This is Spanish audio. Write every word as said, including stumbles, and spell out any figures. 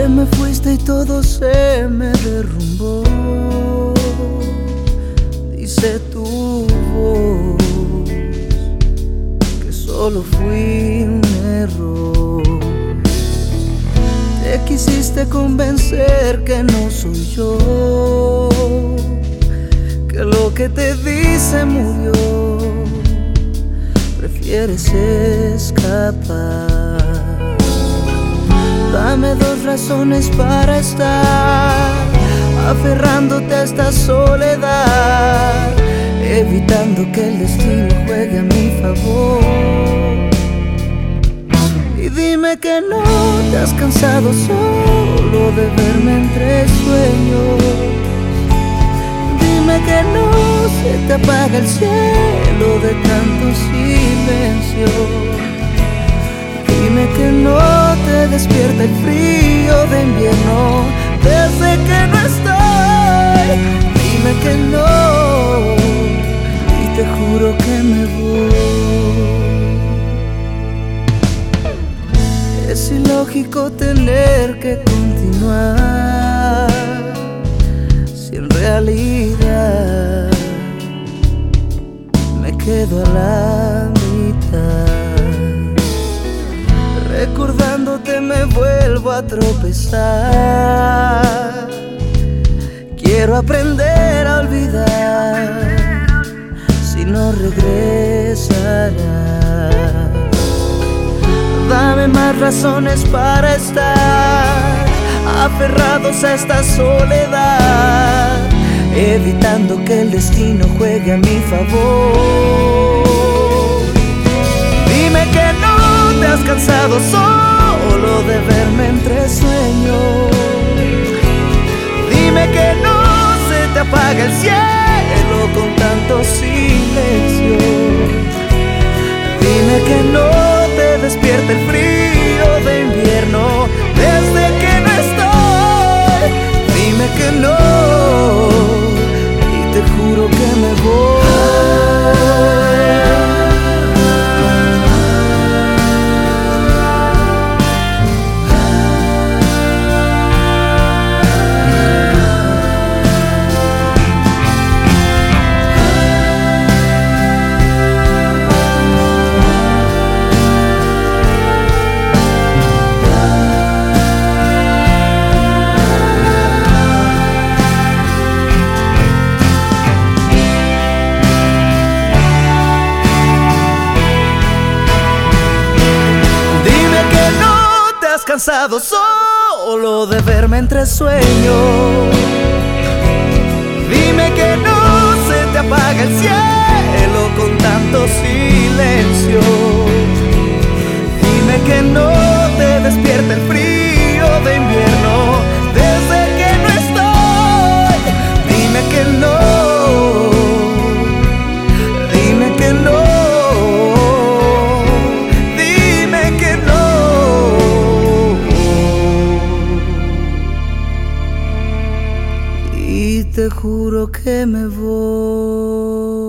te me fuiste y todo se me derrumbó. Dice tu voz que solo fui un error. Te quisiste convencer que no soy yo, que lo que te dice murió. Prefieres escapar. Dame dos razones para estar aferrándote a esta soledad, evitando que el destino juegue a mi favor. Y dime que no te has cansado solo de verme entre sueños. Dime que no se te apaga el cielo de tanto silencio. Dime que no te despierta el frío de invierno desde que no estoy. Dime que no y te juro que me voy. Es ilógico tener que continuar si en realidad me quedo a la mitad. Recordándote me vuelvo a tropezar. Quiero aprender a olvidar si no regresarás. Dame más razones para estar aferrados a esta soledad, evitando que el destino juegue a mi favor. Dime que no te has cansado solo de verme entre sueños. Dime que no se te apaga el cielo con tanto silencio. Dime que no te despierta el frío de invierno desde que no estoy. Dime que no y te juro que me voy. Cansado solo de verme entre sueños. Dime que no se te apaga el cielo con tanto silencio. Dime que no te despierta el frío de invierno desde que no estoy. Dime que no, dime que no. Y te juro que me voy.